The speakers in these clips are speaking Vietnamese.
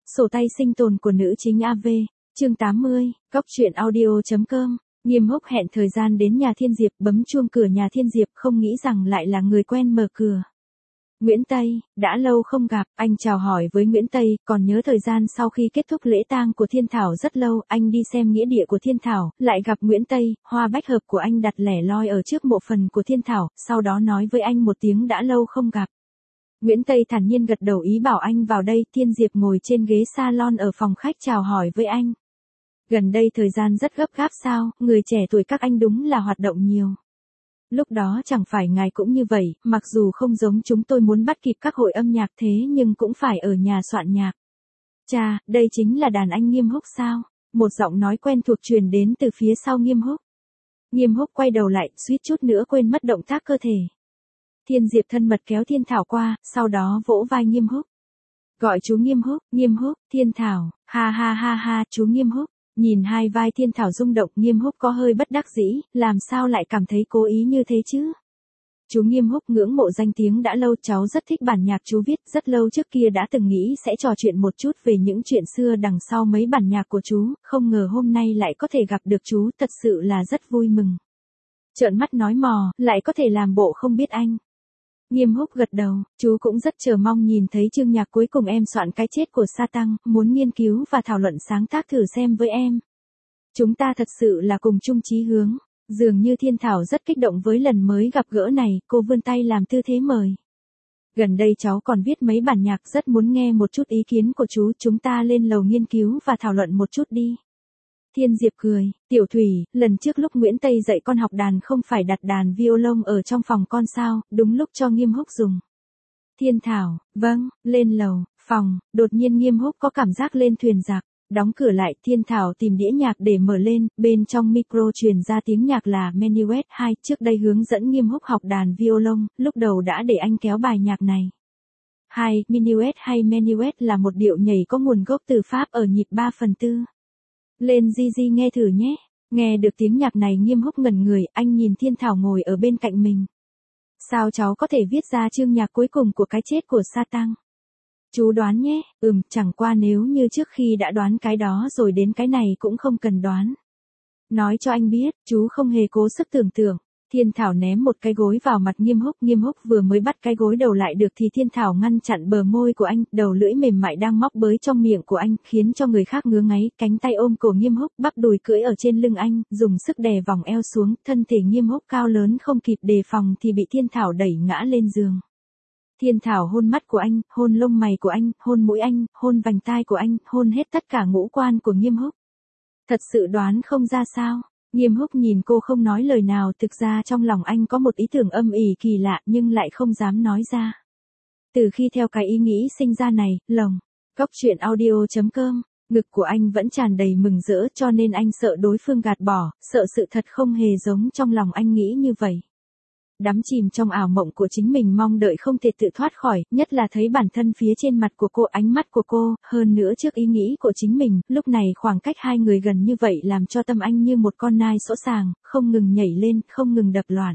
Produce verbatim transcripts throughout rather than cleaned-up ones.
Sổ tay sinh tồn của nữ chính a vê, chương tám mươi, góc truyện audio.com. Nghiêm Húc hẹn thời gian đến nhà Thiên Diệp, bấm chuông cửa nhà Thiên Diệp, không nghĩ rằng lại là người quen mở cửa. Nguyễn Tây, đã lâu không gặp, anh chào hỏi với Nguyễn Tây, còn nhớ thời gian sau khi kết thúc lễ tang của Thiên Thảo rất lâu, anh đi xem nghĩa địa của Thiên Thảo, lại gặp Nguyễn Tây, hoa bách hợp của anh đặt lẻ loi ở trước mộ phần của Thiên Thảo, sau đó nói với anh một tiếng đã lâu không gặp. Nguyễn Tây thản nhiên gật đầu ý bảo anh vào đây. Thiên Diệp ngồi trên ghế salon ở phòng khách chào hỏi với anh. Gần đây thời gian rất gấp gáp sao, người trẻ tuổi các anh đúng là hoạt động nhiều. Lúc đó chẳng phải ngài cũng như vậy, mặc dù không giống chúng tôi muốn bắt kịp các hội âm nhạc thế nhưng cũng phải ở nhà soạn nhạc. Chà, đây chính là đàn anh Nghiêm Húc sao? Một giọng nói quen thuộc truyền đến từ phía sau Nghiêm Húc. Nghiêm Húc quay đầu lại, suýt chút nữa quên mất động tác cơ thể. Thiên Diệp thân mật kéo Thiên Thảo qua, sau đó vỗ vai Nghiêm Húc. Gọi chú Nghiêm Húc, Nghiêm Húc, Thiên Thảo, ha ha ha ha, chú Nghiêm Húc. Nhìn hai vai Thiên Thảo rung động, Nghiêm Húc có hơi bất đắc dĩ, làm sao lại cảm thấy cố ý như thế chứ? Chú Nghiêm Húc ngưỡng mộ danh tiếng đã lâu, cháu rất thích bản nhạc chú viết, rất lâu trước kia đã từng nghĩ sẽ trò chuyện một chút về những chuyện xưa đằng sau mấy bản nhạc của chú, không ngờ hôm nay lại có thể gặp được chú, thật sự là rất vui mừng. Trợn mắt nói mò, lại có thể làm bộ không biết anh. Nghiêm Húc gật đầu, chú cũng rất chờ mong nhìn thấy chương nhạc cuối cùng em soạn cái chết của Sa Tăng, muốn nghiên cứu và thảo luận sáng tác thử xem với em. Chúng ta thật sự là cùng chung chí hướng. Dường như Thiên Thảo rất kích động với lần mới gặp gỡ này, cô vươn tay làm tư thế mời. Gần đây cháu còn viết mấy bản nhạc, rất muốn nghe một chút ý kiến của chú, chúng ta lên lầu nghiên cứu và thảo luận một chút đi. Thiên Diệp cười, Tiểu Thủy, lần trước lúc Nguyễn Tây dạy con học đàn không phải đặt đàn violon ở trong phòng con sao, đúng lúc cho Nghiêm Húc dùng. Thiên Thảo, vâng, lên lầu, phòng, đột nhiên Nghiêm Húc có cảm giác lên thuyền giặc, đóng cửa lại, Thiên Thảo tìm đĩa nhạc để mở lên, bên trong micro truyền ra tiếng nhạc là Menuet hai, trước đây hướng dẫn Nghiêm Húc học đàn violon, lúc đầu đã để anh kéo bài nhạc này. hai, Menuet hay Menuet là một điệu nhảy có nguồn gốc từ Pháp ở nhịp ba phần tư. Lên Gigi nghe thử nhé. Nghe được tiếng nhạc này Nghiêm Húc ngẩn người, anh nhìn Thiên Thảo ngồi ở bên cạnh mình. Sao cháu có thể viết ra chương nhạc cuối cùng của cái chết của Sa Tăng? Chú đoán nhé, ừm, chẳng qua nếu như trước khi đã đoán cái đó rồi đến cái này cũng không cần đoán. Nói cho anh biết, chú không hề cố sức tưởng tượng. Thiên Thảo ném một cái gối vào mặt Nghiêm Húc, Nghiêm Húc vừa mới bắt cái gối đầu lại được thì Thiên Thảo ngăn chặn bờ môi của anh, đầu lưỡi mềm mại đang móc bới trong miệng của anh, khiến cho người khác ngứa ngáy, cánh tay ôm cổ Nghiêm Húc, bắp đùi cưỡi ở trên lưng anh, dùng sức đè vòng eo xuống, thân thể Nghiêm Húc cao lớn không kịp đề phòng thì bị Thiên Thảo đẩy ngã lên giường. Thiên Thảo hôn mắt của anh, hôn lông mày của anh, hôn mũi anh, hôn vành tai của anh, hôn hết tất cả ngũ quan của Nghiêm Húc. Thật sự đoán không ra sao? Nghiêm Húc nhìn cô không nói lời nào, thực ra trong lòng anh có một ý tưởng âm ỉ kỳ lạ nhưng lại không dám nói ra. Từ khi theo cái ý nghĩ sinh ra này, lồng, góc truyện audio.com, ngực của anh vẫn tràn đầy mừng rỡ cho nên anh sợ đối phương gạt bỏ, sợ sự thật không hề giống trong lòng anh nghĩ như vậy. Đắm chìm trong ảo mộng của chính mình mong đợi không thể tự thoát khỏi, nhất là thấy bản thân phía trên mặt của cô, ánh mắt của cô, hơn nữa trước ý nghĩ của chính mình, lúc này khoảng cách hai người gần như vậy làm cho tâm anh như một con nai sỗ sàng, không ngừng nhảy lên, không ngừng đập loạn.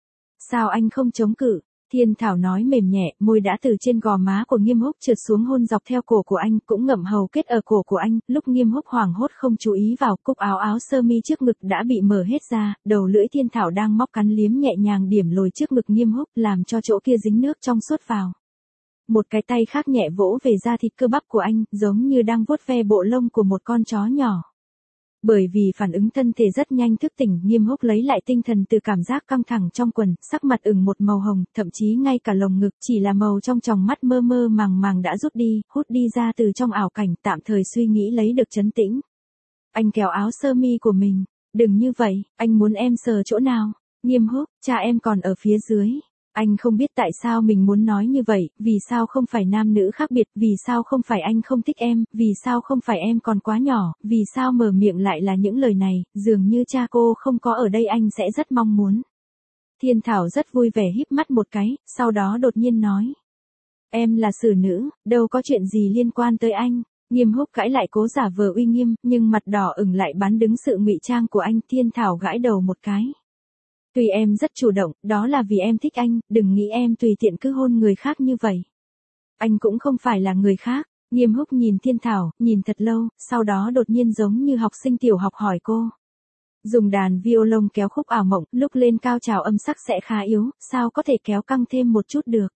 Sao anh không chống cự? Thiên Thảo nói mềm nhẹ, môi đã từ trên gò má của Nghiêm Húc trượt xuống hôn dọc theo cổ của anh, cũng ngậm hầu kết ở cổ của anh, lúc Nghiêm Húc hoảng hốt không chú ý vào, cúc áo áo sơ mi trước ngực đã bị mở hết ra, đầu lưỡi Thiên Thảo đang móc cắn liếm nhẹ nhàng điểm lồi trước ngực Nghiêm Húc, làm cho chỗ kia dính nước trong suốt vào. Một cái tay khác nhẹ vỗ về da thịt cơ bắp của anh, giống như đang vuốt ve bộ lông của một con chó nhỏ. Bởi vì phản ứng thân thể rất nhanh thức tỉnh, Nghiêm Húc lấy lại tinh thần từ cảm giác căng thẳng trong quần, sắc mặt ửng một màu hồng, thậm chí ngay cả lồng ngực chỉ là màu trong tròng mắt mơ mơ màng màng đã rút đi, hút đi ra từ trong ảo cảnh, tạm thời suy nghĩ lấy được trấn tĩnh. Anh kéo áo sơ mi của mình, đừng như vậy, anh muốn em sờ chỗ nào? Nghiêm Húc, cha em còn ở phía dưới. Anh không biết tại sao mình muốn nói như vậy, vì sao không phải nam nữ khác biệt, vì sao không phải anh không thích em, vì sao không phải em còn quá nhỏ, vì sao mở miệng lại là những lời này, dường như cha cô không có ở đây anh sẽ rất mong muốn. Thiên Thảo rất vui vẻ híp mắt một cái, sau đó đột nhiên nói. Em là xử nữ, đâu có chuyện gì liên quan tới anh. Nghiêm Húc cãi lại cố giả vờ uy nghiêm, nhưng mặt đỏ ửng lại bán đứng sự ngụy trang của anh. Thiên Thảo gãi đầu một cái. Tuy em rất chủ động, đó là vì em thích anh, đừng nghĩ em tùy tiện cứ hôn người khác như vậy. Anh cũng không phải là người khác. Nghiêm Húc nhìn Thiên Thảo, nhìn thật lâu, sau đó đột nhiên giống như học sinh tiểu học hỏi cô. Dùng đàn violon kéo khúc ảo mộng, lúc lên cao trào âm sắc sẽ khá yếu, sao có thể kéo căng thêm một chút được.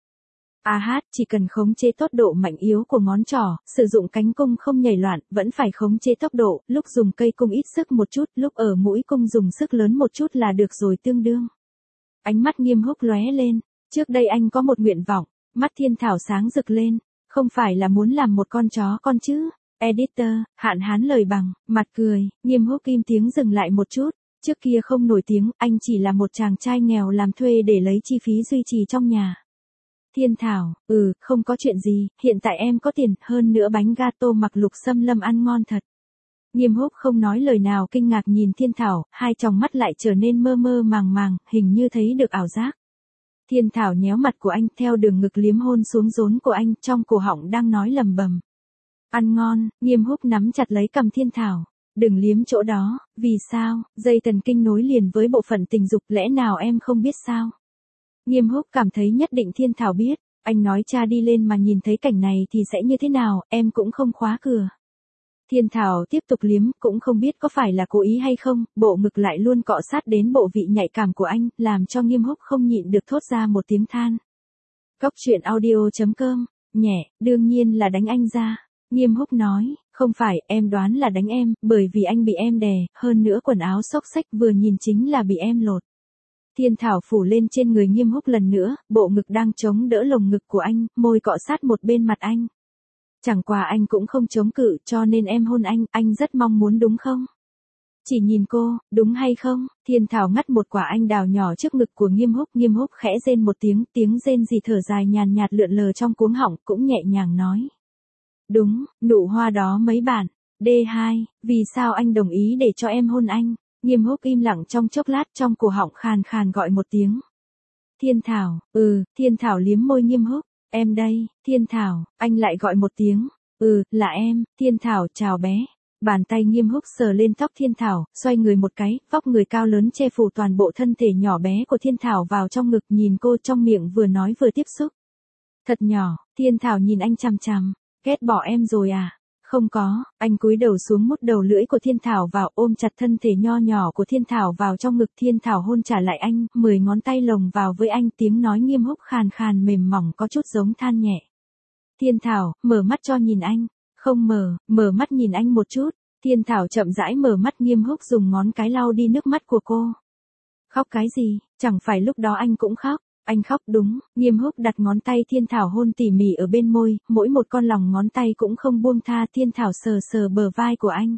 À hát, chỉ cần khống chế tốc độ mạnh yếu của ngón trỏ, sử dụng cánh cung không nhảy loạn, vẫn phải khống chế tốc độ, lúc dùng cây cung ít sức một chút, lúc ở mũi cung dùng sức lớn một chút là được rồi tương đương. Ánh mắt Nghiêm Húc lóe lên, trước đây anh có một nguyện vọng, mắt Thiên Thảo sáng rực lên, không phải là muốn làm một con chó con chứ. Editor, Hạn Hán lời bằng, mặt cười, Nghiêm Húc im tiếng dừng lại một chút, trước kia không nổi tiếng, anh chỉ là một chàng trai nghèo làm thuê để lấy chi phí duy trì trong nhà. Thiên Thảo, ừ, không có chuyện gì, hiện tại em có tiền, hơn nữa bánh gato mặc Lục Xâm Lâm ăn ngon thật. Nghiêm Húc không nói lời nào kinh ngạc nhìn Thiên Thảo, hai tròng mắt lại trở nên mơ mơ màng màng, hình như thấy được ảo giác. Thiên Thảo nhéo mặt của anh, theo đường ngực liếm hôn xuống rốn của anh, trong cổ họng đang nói lầm bầm. Ăn ngon, Nghiêm Húc nắm chặt lấy cầm Thiên Thảo. Đừng liếm chỗ đó, vì sao, dây thần kinh nối liền với bộ phận tình dục, lẽ nào em không biết sao? Nghiêm Húc cảm thấy nhất định Thiên Thảo biết, anh nói cha đi lên mà nhìn thấy cảnh này thì sẽ như thế nào, em cũng không khóa cửa. Thiên Thảo tiếp tục liếm, cũng không biết có phải là cố ý hay không, bộ ngực lại luôn cọ sát đến bộ vị nhạy cảm của anh, làm cho Nghiêm Húc không nhịn được thốt ra một tiếng than. Cóc truyện audio chấm com, nhẹ, đương nhiên là đánh anh ra. Nghiêm Húc nói, không phải, em đoán là đánh em, bởi vì anh bị em đè, hơn nữa quần áo xốc xách vừa nhìn chính là bị em lột. Thiên Thảo phủ lên trên người Nghiêm Húc lần nữa, bộ ngực đang chống đỡ lồng ngực của anh, môi cọ sát một bên mặt anh. Chẳng qua anh cũng không chống cự, cho nên em hôn anh, anh rất mong muốn đúng không? Chỉ nhìn cô, đúng hay không? Thiên Thảo ngắt một quả anh đào nhỏ trước ngực của Nghiêm Húc, Nghiêm Húc khẽ rên một tiếng, tiếng rên gì thở dài nhàn nhạt lượn lờ trong cuống họng, cũng nhẹ nhàng nói. Đúng, nụ hoa đó mấy bạn. D hai, vì sao anh đồng ý để cho em hôn anh? Nghiêm Húc im lặng trong chốc lát, trong cổ họng khàn khàn gọi một tiếng. Thiên Thảo, ừ, Thiên Thảo liếm môi Nghiêm Húc. Em đây, Thiên Thảo, anh lại gọi một tiếng. Ừ, là em, Thiên Thảo, chào bé. Bàn tay Nghiêm Húc sờ lên tóc Thiên Thảo, xoay người một cái, vóc người cao lớn che phủ toàn bộ thân thể nhỏ bé của Thiên Thảo vào trong ngực, nhìn cô trong miệng vừa nói vừa tiếp xúc. Thật nhỏ, Thiên Thảo nhìn anh chằm chằm. Ghét bỏ em rồi à? Không có, anh cúi đầu xuống mút đầu lưỡi của Thiên Thảo vào, ôm chặt thân thể nho nhỏ của Thiên Thảo vào trong ngực. Thiên Thảo hôn trả lại anh, mười ngón tay lồng vào với anh, tiếng nói Nghiêm Húc khàn khàn mềm mỏng có chút giống than nhẹ. Thiên Thảo, mở mắt cho nhìn anh. Không mở, mở mắt nhìn anh một chút. Thiên Thảo chậm rãi mở mắt, Nghiêm Húc dùng ngón cái lau đi nước mắt của cô. Khóc cái gì, chẳng phải lúc đó anh cũng khóc. Anh khóc đúng, Nghiêm Húc đặt ngón tay Thiên Thảo hôn tỉ mỉ ở bên môi, mỗi một con lòng ngón tay cũng không buông tha. Thiên Thảo sờ sờ bờ vai của anh.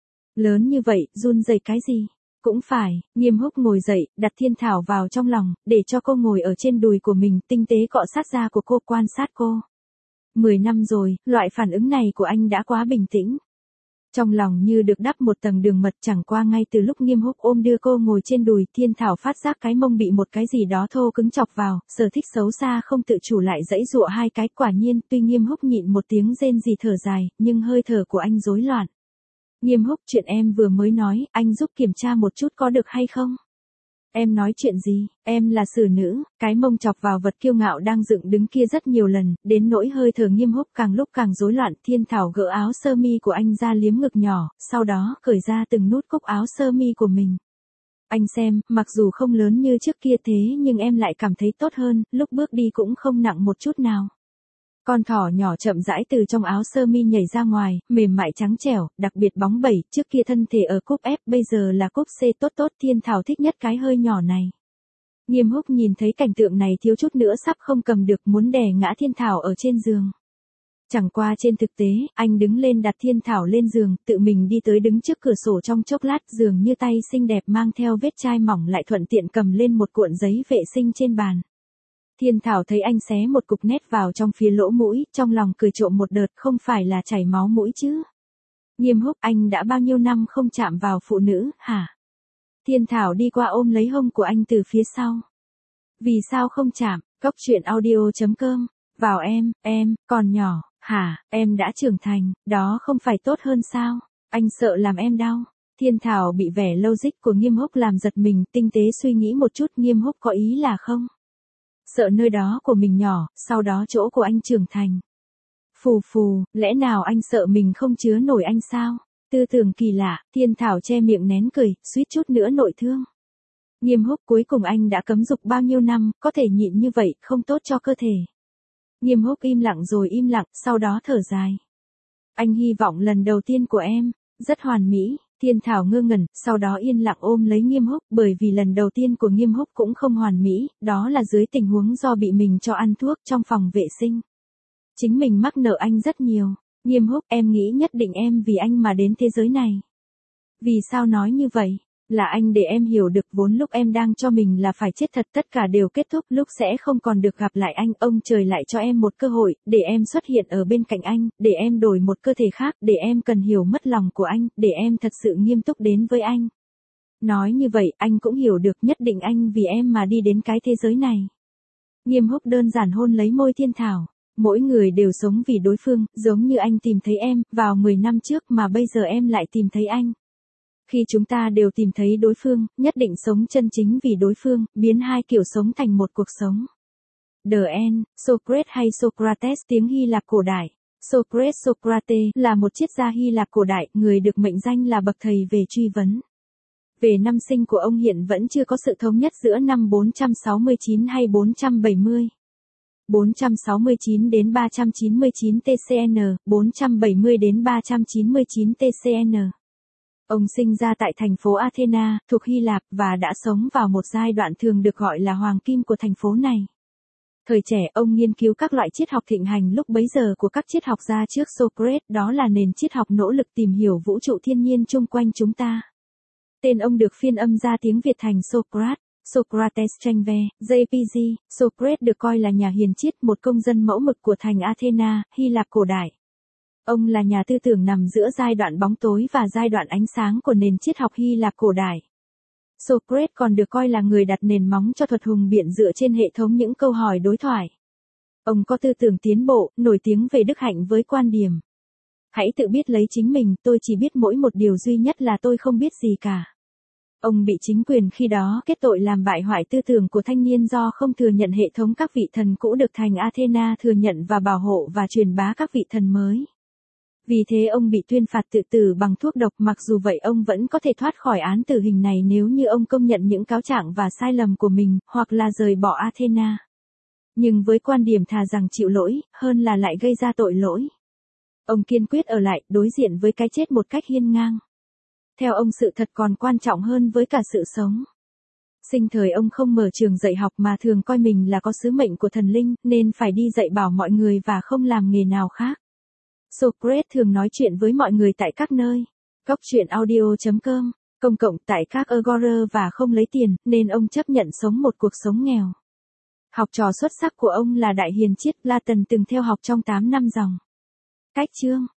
Lớn như vậy, run rẩy cái gì? Cũng phải, Nghiêm Húc ngồi dậy, đặt Thiên Thảo vào trong lòng, để cho cô ngồi ở trên đùi của mình, tinh tế cọ sát da của cô, quan sát cô. Mười năm rồi, loại phản ứng này của anh đã quá bình tĩnh. Trong lòng như được đắp một tầng đường mật, chẳng qua ngay từ lúc Nghiêm Húc ôm đưa cô ngồi trên đùi, Thiên Thảo phát giác cái mông bị một cái gì đó thô cứng chọc vào, sở thích xấu xa không tự chủ lại dãy dụa hai cái. Quả nhiên, tuy Nghiêm Húc nhịn một tiếng rên rỉ thở dài, nhưng hơi thở của anh rối loạn. Nghiêm Húc, chuyện em vừa mới nói, anh giúp kiểm tra một chút có được hay không? Em nói chuyện gì, em là xử nữ, cái mông chọc vào vật kiêu ngạo đang dựng đứng kia rất nhiều lần, đến nỗi hơi thở Nghiêm Húc càng lúc càng rối loạn. Thiên Thảo gỡ áo sơ mi của anh ra liếm ngực nhỏ, sau đó cởi ra từng nút cúc áo sơ mi của mình. Anh xem, mặc dù không lớn như trước kia thế nhưng em lại cảm thấy tốt hơn, lúc bước đi cũng không nặng một chút nào. Con thỏ nhỏ chậm rãi từ trong áo sơ mi nhảy ra ngoài, mềm mại trắng trẻo, đặc biệt bóng bẩy, trước kia thân thể ở cúp F, bây giờ là cúp C tốt tốt. Thiên Thảo thích nhất cái hơi nhỏ này. Nghiêm Húc nhìn thấy cảnh tượng này thiếu chút nữa sắp không cầm được, muốn đè ngã Thiên Thảo ở trên giường. Chẳng qua trên thực tế, anh đứng lên đặt Thiên Thảo lên giường, tự mình đi tới đứng trước cửa sổ trong chốc lát, giường như tay xinh đẹp mang theo vết chai mỏng lại thuận tiện cầm lên một cuộn giấy vệ sinh trên bàn. Thiên Thảo thấy anh xé một cục nét vào trong phía lỗ mũi, trong lòng cười trộm một đợt, không phải là chảy máu mũi chứ. Nghiêm Húc, anh đã bao nhiêu năm không chạm vào phụ nữ, hả? Thiên Thảo đi qua ôm lấy hông của anh từ phía sau. Vì sao không chạm? Cóc truyện audio chấm com. Vào em, em, còn nhỏ, hả, em đã trưởng thành, đó không phải tốt hơn sao? Anh sợ làm em đau. Thiên Thảo bị vẻ logic của Nghiêm Húc làm giật mình, tinh tế suy nghĩ một chút. Nghiêm Húc có ý là không? Sợ nơi đó của mình nhỏ, sau đó chỗ của anh trưởng thành. Phù phù, lẽ nào anh sợ mình không chứa nổi anh sao? Tư tưởng kỳ lạ, Thiên Thảo che miệng nén cười, suýt chút nữa nội thương. Nghiêm Húc, cuối cùng anh đã cấm dục bao nhiêu năm, có thể nhịn như vậy, không tốt cho cơ thể. Nghiêm Húc im lặng rồi im lặng, sau đó thở dài. Anh hy vọng lần đầu tiên của em, rất hoàn mỹ. Thiên Thảo ngơ ngẩn, sau đó yên lặng ôm lấy Nghiêm Húc, bởi vì lần đầu tiên của Nghiêm Húc cũng không hoàn mỹ, đó là dưới tình huống do bị mình cho ăn thuốc trong phòng vệ sinh. Chính mình mắc nợ anh rất nhiều. Nghiêm Húc, em nghĩ nhất định em vì anh mà đến thế giới này. Vì sao nói như vậy? Là anh để em hiểu được vốn lúc em đang cho mình là phải chết thật, tất cả đều kết thúc, lúc sẽ không còn được gặp lại anh, ông trời lại cho em một cơ hội, để em xuất hiện ở bên cạnh anh, để em đổi một cơ thể khác, để em cần hiểu mất lòng của anh, để em thật sự nghiêm túc đến với anh. Nói như vậy, anh cũng hiểu được nhất định anh vì em mà đi đến cái thế giới này. Nghiêm Húc đơn giản hôn lấy môi Thiên Thảo. Mỗi người đều sống vì đối phương, giống như anh tìm thấy em, vào mười năm trước mà bây giờ em lại tìm thấy anh. Khi chúng ta đều tìm thấy đối phương, nhất định sống chân chính vì đối phương, biến hai kiểu sống thành một cuộc sống. The End, Socrates hay Socrates tiếng Hy Lạp cổ đại. Socrates Socrates là một triết gia Hy Lạp cổ đại, người được mệnh danh là bậc thầy về truy vấn. Về năm sinh của ông hiện vẫn chưa có sự thống nhất giữa năm bốn trăm sáu mươi chín hay bốn trăm bảy mươi. bốn trăm sáu mươi chín đến ba trăm chín mươi chín T C N, bốn trăm bảy mươi đến ba trăm chín mươi chín T C N. Ông sinh ra tại thành phố Athena, thuộc Hy Lạp, và đã sống vào một giai đoạn thường được gọi là hoàng kim của thành phố này. Thời trẻ, ông nghiên cứu các loại triết học thịnh hành lúc bấy giờ của các triết học gia trước Socrates, đó là nền triết học nỗ lực tìm hiểu vũ trụ thiên nhiên chung quanh chúng ta. Tên ông được phiên âm ra tiếng Việt thành Socrates. Socrates tranh ve, J P G, Socrates được coi là nhà hiền triết, một công dân mẫu mực của thành Athena, Hy Lạp cổ đại. Ông là nhà tư tưởng nằm giữa giai đoạn bóng tối và giai đoạn ánh sáng của nền triết học Hy Lạp cổ đại. Socrates còn được coi là người đặt nền móng cho thuật hùng biện dựa trên hệ thống những câu hỏi đối thoại. Ông có tư tưởng tiến bộ, nổi tiếng về đức hạnh với quan điểm: hãy tự biết lấy chính mình, tôi chỉ biết mỗi một điều duy nhất là tôi không biết gì cả. Ông bị chính quyền khi đó kết tội làm bại hoại tư tưởng của thanh niên do không thừa nhận hệ thống các vị thần cũ được thành Athena thừa nhận và bảo hộ và truyền bá các vị thần mới. Vì thế ông bị tuyên phạt tự tử bằng thuốc độc, mặc dù vậy ông vẫn có thể thoát khỏi án tử hình này nếu như ông công nhận những cáo trạng và sai lầm của mình, hoặc là rời bỏ Athena. Nhưng với quan điểm thà rằng chịu lỗi, hơn là lại gây ra tội lỗi, ông kiên quyết ở lại, đối diện với cái chết một cách hiên ngang. Theo ông, sự thật còn quan trọng hơn với cả sự sống. Sinh thời ông không mở trường dạy học mà thường coi mình là có sứ mệnh của thần linh, nên phải đi dạy bảo mọi người và không làm nghề nào khác. Socrates thường nói chuyện với mọi người tại các nơi. Góc truyện audio chấm com, công cộng tại các Agora và không lấy tiền, nên ông chấp nhận sống một cuộc sống nghèo. Học trò xuất sắc của ông là đại hiền triết Platon từng theo học trong tám năm dòng. Cách chương